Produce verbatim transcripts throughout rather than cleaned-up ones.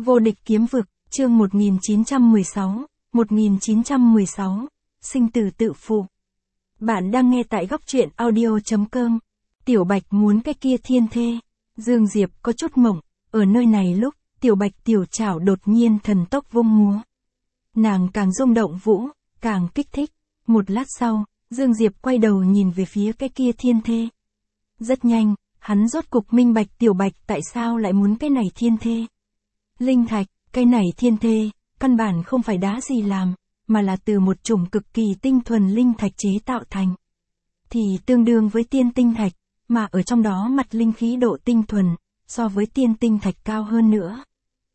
Vô địch kiếm vực, chương một nghìn chín trăm mười sáu, một nghìn chín trăm mười sáu, sinh tử tự phụ. Bạn đang nghe tại góc truyện audio.com. Tiểu Bạch muốn cái kia thiên thê. Dương Diệp có chút mộng, ở nơi này lúc, Tiểu Bạch tiểu trảo đột nhiên thần tốc vung múa. Nàng càng rung động vũ, càng kích thích. Một lát sau, Dương Diệp quay đầu nhìn về phía cái kia thiên thê. Rất nhanh, hắn rốt cục minh bạch Tiểu Bạch tại sao lại muốn cái này thiên thê. Linh thạch, cái này thiên thê, căn bản không phải đá gì làm, mà là từ một chủng cực kỳ tinh thuần linh thạch chế tạo thành. Thì tương đương với tiên tinh thạch, mà ở trong đó mặt linh khí độ tinh thuần, so với tiên tinh thạch cao hơn nữa.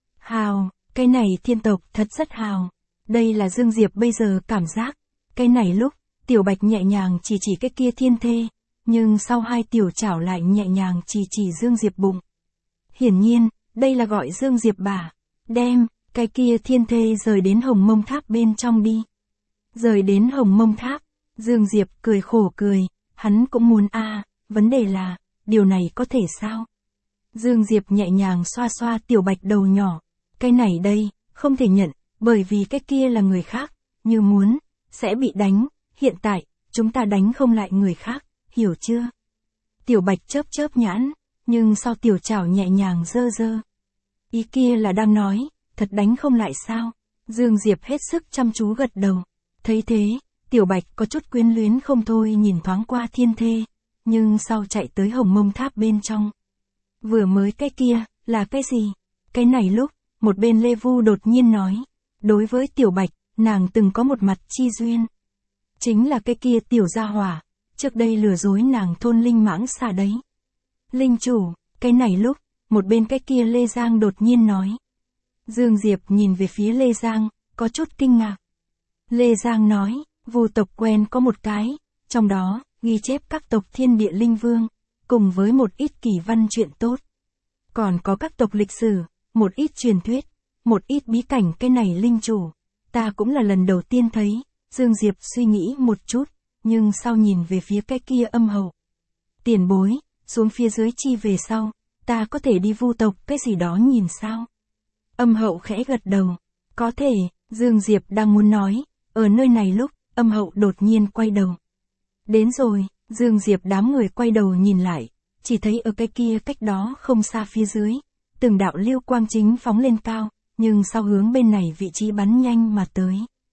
Hào, cái này thiên tộc thật rất hào. Đây là Dương Diệp bây giờ cảm giác. Cái này lúc, Tiểu Bạch nhẹ nhàng chỉ chỉ cái kia thiên thê, nhưng sau hai tiểu chảo lại nhẹ nhàng chỉ chỉ Dương Diệp bụng. Hiển nhiên, đây là gọi Dương Diệp bà, đem, cái kia thiên thê rời đến Hồng Mông Tháp bên trong đi. Rời đến Hồng Mông Tháp, Dương Diệp cười khổ cười, hắn cũng muốn a, à, vấn đề là, điều này có thể sao? Dương Diệp nhẹ nhàng xoa xoa Tiểu Bạch đầu nhỏ, cái này đây, không thể nhận, bởi vì cái kia là người khác, như muốn, sẽ bị đánh, hiện tại, chúng ta đánh không lại người khác, hiểu chưa? Tiểu Bạch chớp chớp nhãn, nhưng sau tiểu chảo nhẹ nhàng dơ dơ. Ý kia là đang nói, thật đánh không lại sao? Dương Diệp hết sức chăm chú gật đầu. Thấy thế, Tiểu Bạch có chút quyến luyến không thôi nhìn thoáng qua thiên thê, nhưng sau chạy tới Hồng Mông Tháp bên trong. Vừa mới cái kia, là cái gì? Cái này lúc, một bên Lê Vu đột nhiên nói, đối với Tiểu Bạch, nàng từng có một mặt chi duyên. Chính là cái kia tiểu gia hỏa, trước đây lừa dối nàng thôn linh mãng xà đấy. Linh chủ, cái này lúc, một bên cái kia Lê Giang đột nhiên nói. Dương Diệp nhìn về phía Lê Giang, có chút kinh ngạc. Lê Giang nói, Vu tộc quen có một cái, trong đó, ghi chép các tộc thiên địa linh vương, cùng với một ít kỳ văn chuyện tốt. Còn có các tộc lịch sử, một ít truyền thuyết, một ít bí cảnh cái này linh chủ. Ta cũng là lần đầu tiên thấy, Dương Diệp suy nghĩ một chút, nhưng sau nhìn về phía cái kia Âm Hậu. Tiền bối, xuống phía dưới chi về sau, ta có thể đi Vu tộc cái gì đó nhìn sao? Âm Hậu khẽ gật đầu, có thể, Dương Diệp đang muốn nói, ở nơi này lúc, Âm Hậu đột nhiên quay đầu. Đến rồi, Dương Diệp đám người quay đầu nhìn lại, chỉ thấy ở cái kia cách đó không xa phía dưới, từng đạo lưu quang chính phóng lên cao, nhưng sau hướng bên này vị trí bắn nhanh mà tới.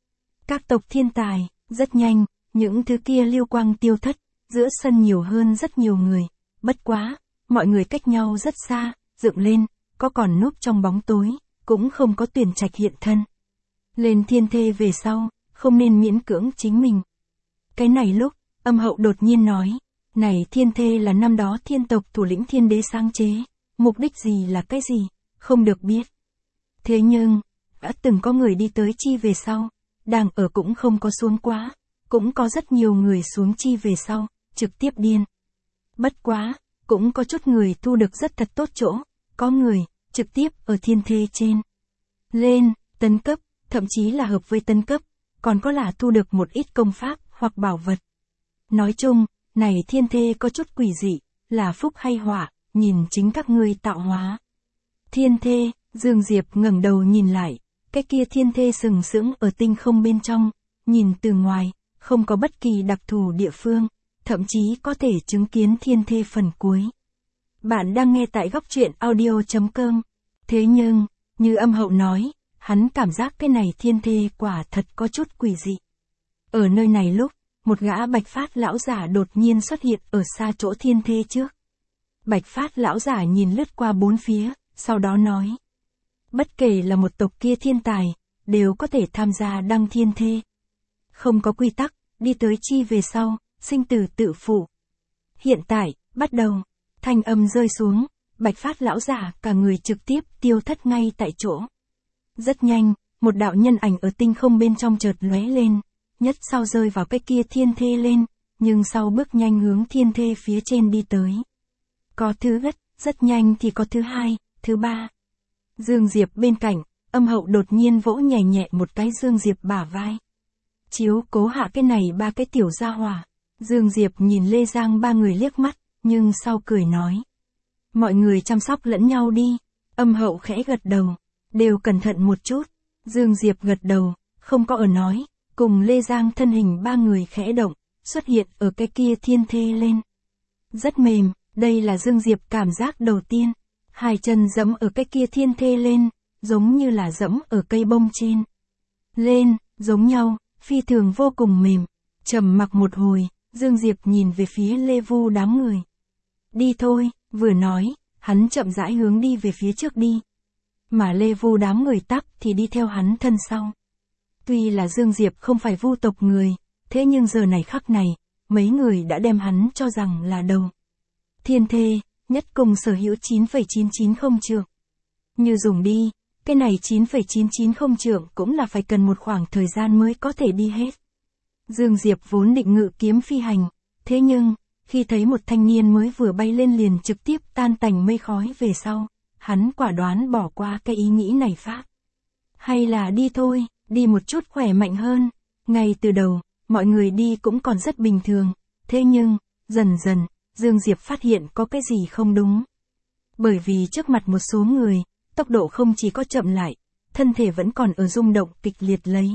Các tộc thiên tài, rất nhanh, những thứ kia lưu quang tiêu thất, giữa sân nhiều hơn rất nhiều người, bất quá, mọi người cách nhau rất xa, dựng lên, có còn núp trong bóng tối, cũng không có tuyển trạch hiện thân. Lên thiên thê về sau, không nên miễn cưỡng chính mình. Cái này lúc, Âm Hậu đột nhiên nói, này thiên thê là năm đó thiên tộc thủ lĩnh thiên đế sáng chế, mục đích gì là cái gì, không được biết. Thế nhưng, đã từng có người đi tới chi về sau, đang ở cũng không có xuống quá, cũng có rất nhiều người xuống chi về sau, trực tiếp điên. Bất quá, cũng có chút người thu được rất thật tốt chỗ, có người, trực tiếp ở thiên thê trên. Lên, tấn cấp, thậm chí là hợp với tấn cấp, còn có là thu được một ít công pháp, hoặc bảo vật. Nói chung, này thiên thê có chút quỷ dị, là phúc hay họa, nhìn chính các ngươi tạo hóa. Thiên thê, Dương Diệp ngẩng đầu nhìn lại, cái kia thiên thê sừng sững ở tinh không bên trong, nhìn từ ngoài, không có bất kỳ đặc thù địa phương, thậm chí có thể chứng kiến thiên thê phần cuối. Bạn đang nghe tại góc truyện audio.com. Thế nhưng, như Âm Hậu nói, hắn cảm giác cái này thiên thê quả thật có chút quỷ dị. Ở nơi này lúc, một gã Bạch Phát lão giả đột nhiên xuất hiện ở xa chỗ thiên thê trước. Bạch Phát lão giả nhìn lướt qua bốn phía, sau đó nói. Bất kể là một tộc kia thiên tài, đều có thể tham gia đăng thiên thê. Không có quy tắc, đi tới chi về sau, sinh tử tự phụ. Hiện tại, bắt đầu, thanh âm rơi xuống, Bạch Phát lão giả cả người trực tiếp tiêu thất ngay tại chỗ. Rất nhanh, một đạo nhân ảnh ở tinh không bên trong chợt lóe lên, nhất sau rơi vào cái kia thiên thê lên, nhưng sau bước nhanh hướng thiên thê phía trên đi tới. Có thứ gất, rất nhanh thì có thứ hai, thứ ba. Dương Diệp bên cạnh, Âm Hậu đột nhiên vỗ nhẹ nhẹ một cái Dương Diệp bả vai. Chiếu cố hạ cái này ba cái tiểu gia hỏa. Dương Diệp nhìn Lê Giang ba người liếc mắt, nhưng sau cười nói. Mọi người chăm sóc lẫn nhau đi. Âm Hậu khẽ gật đầu. đều cẩn thận một chút. Dương Diệp gật đầu, không có ở nói, cùng Lê Giang thân hình ba người khẽ động, xuất hiện ở cái kia thiên thê lên. Rất mềm, đây là Dương Diệp cảm giác đầu tiên. Hai chân dẫm ở cái kia thiên thê lên, giống như là dẫm ở cây bông trên. Lên, giống nhau, phi thường vô cùng mềm. Trầm mặc một hồi, Dương Diệp nhìn về phía Lê Vu đám người. Đi thôi, vừa nói, hắn chậm rãi hướng đi về phía trước đi. Mà Lê Vu đám người tắp thì đi theo hắn thân sau. Tuy là Dương Diệp không phải Vu tộc người, thế nhưng giờ này khắc này, mấy người đã đem hắn cho rằng là đầu. Thiên thê, nhất cùng sở hữu chín phẩy chín chín không trượng. Như dùng đi, cái này chín phẩy chín chín không trượng cũng là phải cần một khoảng thời gian mới có thể đi hết. Dương Diệp vốn định ngự kiếm phi hành, thế nhưng, khi thấy một thanh niên mới vừa bay lên liền trực tiếp tan tành mây khói về sau, hắn quả đoán bỏ qua cái ý nghĩ này pháp. Hay là đi thôi, đi một chút khỏe mạnh hơn. Ngay từ đầu, mọi người đi cũng còn rất bình thường, thế nhưng, dần dần, Dương Diệp phát hiện có cái gì không đúng. Bởi vì trước mặt một số người, tốc độ không chỉ có chậm lại, thân thể vẫn còn ở rung động kịch liệt lấy.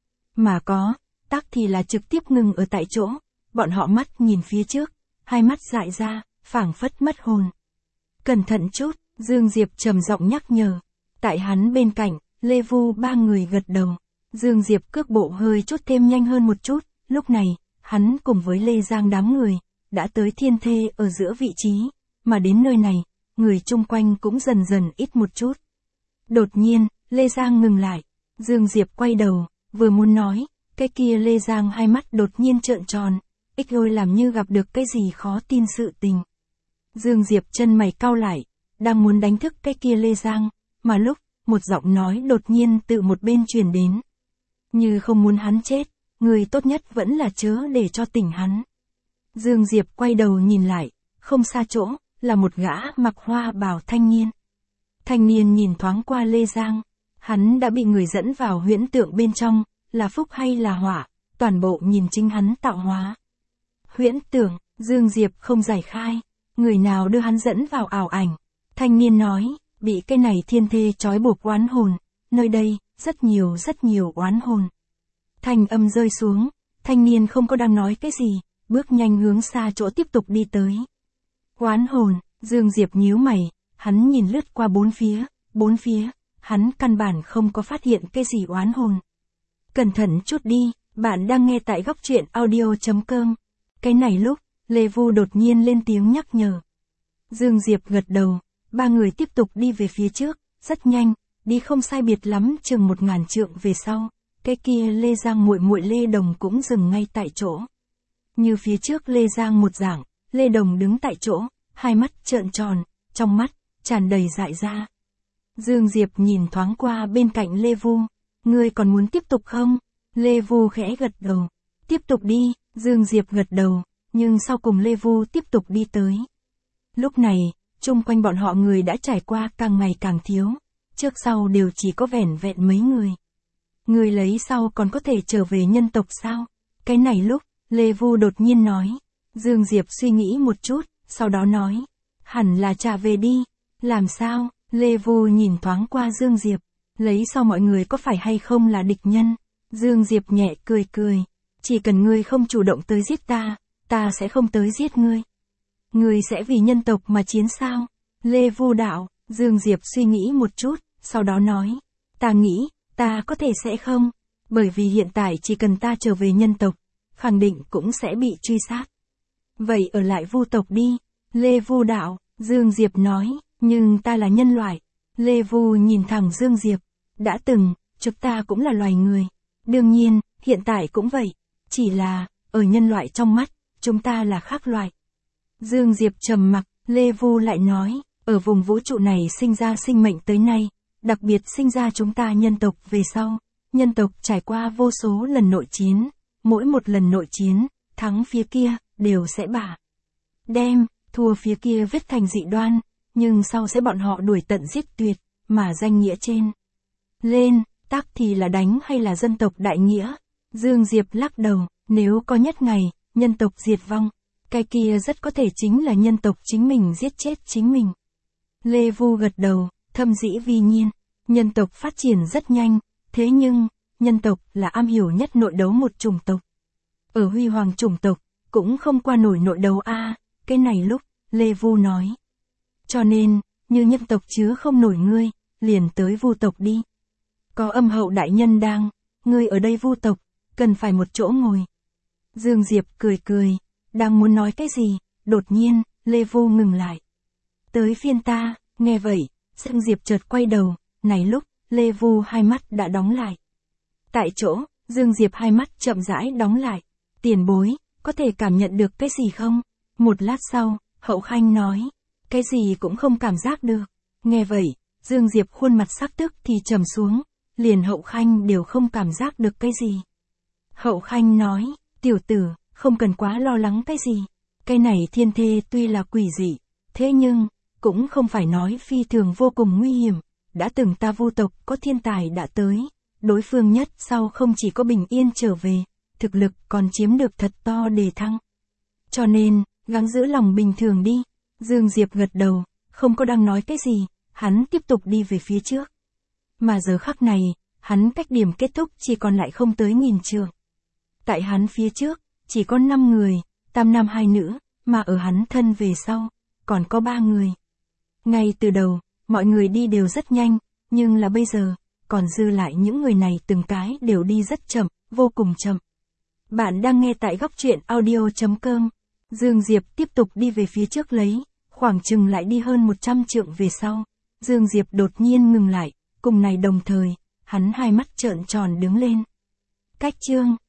Mà có, tắc thì là trực tiếp ngừng ở tại chỗ, bọn họ mắt nhìn phía trước, hai mắt dại ra, phảng phất mất hồn. Cẩn thận chút, Dương Diệp trầm giọng nhắc nhở. Tại hắn bên cạnh, Lê Vu ba người gật đầu. Dương Diệp cước bộ hơi chút thêm nhanh hơn một chút, lúc này, hắn cùng với Lê Giang đám người, đã tới thiên thê ở giữa vị trí, mà đến nơi này, người chung quanh cũng dần dần ít một chút. Đột nhiên, Lê Giang ngừng lại, Dương Diệp quay đầu, vừa muốn nói, cái kia Lê Giang hai mắt đột nhiên trợn tròn, ích ôi làm như gặp được cái gì khó tin sự tình. Dương Diệp chân mày cau lại, đang muốn đánh thức cái kia Lê Giang, mà lúc, một giọng nói đột nhiên từ một bên truyền đến. Như không muốn hắn chết, người tốt nhất vẫn là chớ để cho tỉnh hắn. Dương Diệp quay đầu nhìn lại, không xa chỗ, là một gã mặc hoa bào thanh niên. Thanh niên nhìn thoáng qua Lê Giang, hắn đã bị người dẫn vào huyễn tượng bên trong, là phúc hay là họa, toàn bộ nhìn chính hắn tạo hóa. Huyễn tưởng, Dương Diệp không giải khai, người nào đưa hắn dẫn vào ảo ảnh. Thanh niên nói, bị cái này thiên thê trói buộc oán hồn, nơi đây, rất nhiều rất nhiều oán hồn. Thanh âm rơi xuống, thanh niên không có đang nói cái gì, bước nhanh hướng xa chỗ tiếp tục đi tới. Oán hồn, Dương Diệp nhíu mày, hắn nhìn lướt qua bốn phía, bốn phía, hắn căn bản không có phát hiện cái gì oán hồn. Cẩn thận chút đi, bạn đang nghe tại góc truyện audio chấm com. Cái này lúc, Lê Vu đột nhiên lên tiếng nhắc nhở. Dương Diệp gật đầu, ba người tiếp tục đi về phía trước, rất nhanh, đi không sai biệt lắm chừng một ngàn trượng về sau, cái kia Lê Giang muội muội Lê Đồng cũng dừng ngay tại chỗ. Như phía trước Lê Giang một dạng, Lê Đồng đứng tại chỗ, hai mắt trợn tròn, trong mắt, tràn đầy dại ra. Dương Diệp nhìn thoáng qua bên cạnh Lê Vu, ngươi còn muốn tiếp tục không? Lê Vu khẽ gật đầu, tiếp tục đi, Dương Diệp gật đầu, nhưng sau cùng Lê Vu tiếp tục đi tới. Lúc này, chung quanh bọn họ người đã trải qua càng ngày càng thiếu, trước sau đều chỉ có vẻn vẹn mấy người. Người lấy sau còn có thể trở về nhân tộc sao? Cái này lúc, Lê Vu đột nhiên nói. Dương Diệp suy nghĩ một chút, sau đó nói. Hẳn là trả về đi. Làm sao? Lê Vu nhìn thoáng qua Dương Diệp. Lấy sau mọi người có phải hay không là địch nhân? Dương Diệp nhẹ cười cười. Chỉ cần ngươi không chủ động tới giết ta, ta sẽ không tới giết ngươi. Ngươi sẽ vì nhân tộc mà chiến sao? Lê Vu đạo. Dương Diệp suy nghĩ một chút, sau đó nói. Ta nghĩ, ta có thể sẽ không. Bởi vì hiện tại chỉ cần ta trở về nhân tộc, khẳng định cũng sẽ bị truy sát. Vậy ở lại Vu tộc đi. Lê Vu đạo. Dương Diệp nói. Nhưng ta là nhân loại. Lê Vu nhìn thẳng Dương Diệp. Đã từng, chúng ta cũng là loài người. Đương nhiên, hiện tại cũng vậy. Chỉ là, ở nhân loại trong mắt, chúng ta là khác loại. Dương Diệp trầm mặc, Lê Vu lại nói, ở vùng vũ trụ này sinh ra sinh mệnh tới nay, đặc biệt sinh ra chúng ta nhân tộc về sau. Nhân tộc trải qua vô số lần nội chiến, mỗi một lần nội chiến, thắng phía kia, đều sẽ bả đem, thua phía kia vết thành dị đoan, nhưng sau sẽ bọn họ đuổi tận giết tuyệt, mà danh nghĩa trên. Lên, tắc thì là đánh hay là dân tộc đại nghĩa? Dương Diệp lắc đầu, nếu có nhất ngày, nhân tộc diệt vong, cái kia rất có thể chính là nhân tộc chính mình giết chết chính mình. Lê Vu gật đầu, thâm dĩ vi nhiên. Nhân tộc phát triển rất nhanh, thế nhưng, nhân tộc là am hiểu nhất nội đấu một chủng tộc. Ở huy hoàng chủng tộc, cũng không qua nổi nội đấu a. Cái này lúc, Lê Vu nói. Cho nên, như nhân tộc chứa không nổi ngươi, liền tới Vu tộc đi. Có âm hậu đại nhân đang, ngươi ở đây Vu tộc, cần phải một chỗ ngồi. Dương Diệp cười cười, đang muốn nói cái gì, đột nhiên, Lê Vu ngừng lại. Tới phiên ta, nghe vậy, Dương Diệp chợt quay đầu, này lúc, Lê Vu hai mắt đã đóng lại. Tại chỗ, Dương Diệp hai mắt chậm rãi đóng lại. Tiền bối, có thể cảm nhận được cái gì không? Một lát sau, Hậu Khanh nói, cái gì cũng không cảm giác được. Nghe vậy, Dương Diệp khuôn mặt sắc tức thì trầm xuống, liền Hậu Khanh đều không cảm giác được cái gì. Hậu Khanh nói, tiểu tử, không cần quá lo lắng cái gì. Cái này thiên thê tuy là quỷ dị, thế nhưng, cũng không phải nói phi thường vô cùng nguy hiểm. Đã từng ta Vu tộc có thiên tài đã tới, đối phương nhất sau không chỉ có bình yên trở về, thực lực còn chiếm được thật to đề thăng. Cho nên, gắng giữ lòng bình thường đi. Dương Diệp gật đầu, không có đang nói cái gì, hắn tiếp tục đi về phía trước. Mà giờ khắc này, hắn cách điểm kết thúc chỉ còn lại không tới nghìn trượng. Tại hắn phía trước, chỉ có năm người, tam nam hai nữ, mà ở hắn thân về sau, còn có ba người. Ngay từ đầu, mọi người đi đều rất nhanh, nhưng là bây giờ, còn dư lại những người này từng cái đều đi rất chậm, vô cùng chậm. Bạn đang nghe tại góc truyện audio chấm com. Dương Diệp tiếp tục đi về phía trước lấy, khoảng chừng lại đi hơn một trăm trượng về sau. Dương Diệp đột nhiên ngừng lại, cùng này đồng thời, hắn hai mắt trợn tròn đứng lên. Cách chương